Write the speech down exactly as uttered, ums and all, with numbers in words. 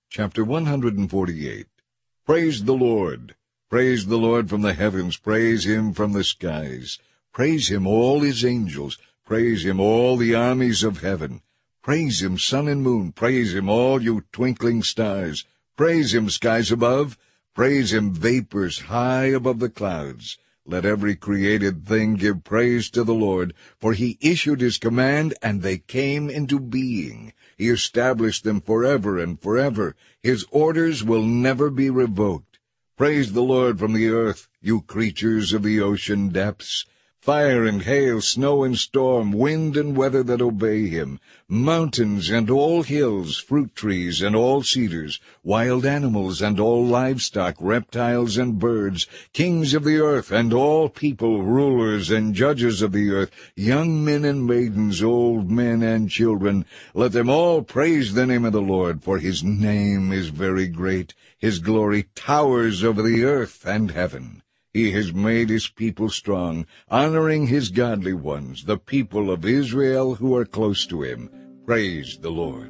Chapter one hundred forty-eight. Praise the Lord! Praise the Lord from the heavens, praise him from the skies. Praise him, all his angels, praise him, all the armies of heaven. Praise him, sun and moon, praise him, all you twinkling stars. Praise him, skies above, praise him, vapors high above the clouds. Let every created thing give praise to the Lord, for he issued his command, and they came into being. He established them forever and forever. His orders will never be revoked. Praise the Lord from the earth, you creatures of the ocean depths. Fire and hail, snow and storm, wind and weather that obey him, mountains and all hills, fruit trees and all cedars, wild animals and all livestock, reptiles and birds, kings of the earth and all people, rulers and judges of the earth, young men and maidens, old men and children. Let them all praise the name of the Lord, for his name is very great. His glory towers over the earth and heaven. He has made his people strong, honoring his godly ones, the people of Israel who are close to him. Praise the Lord.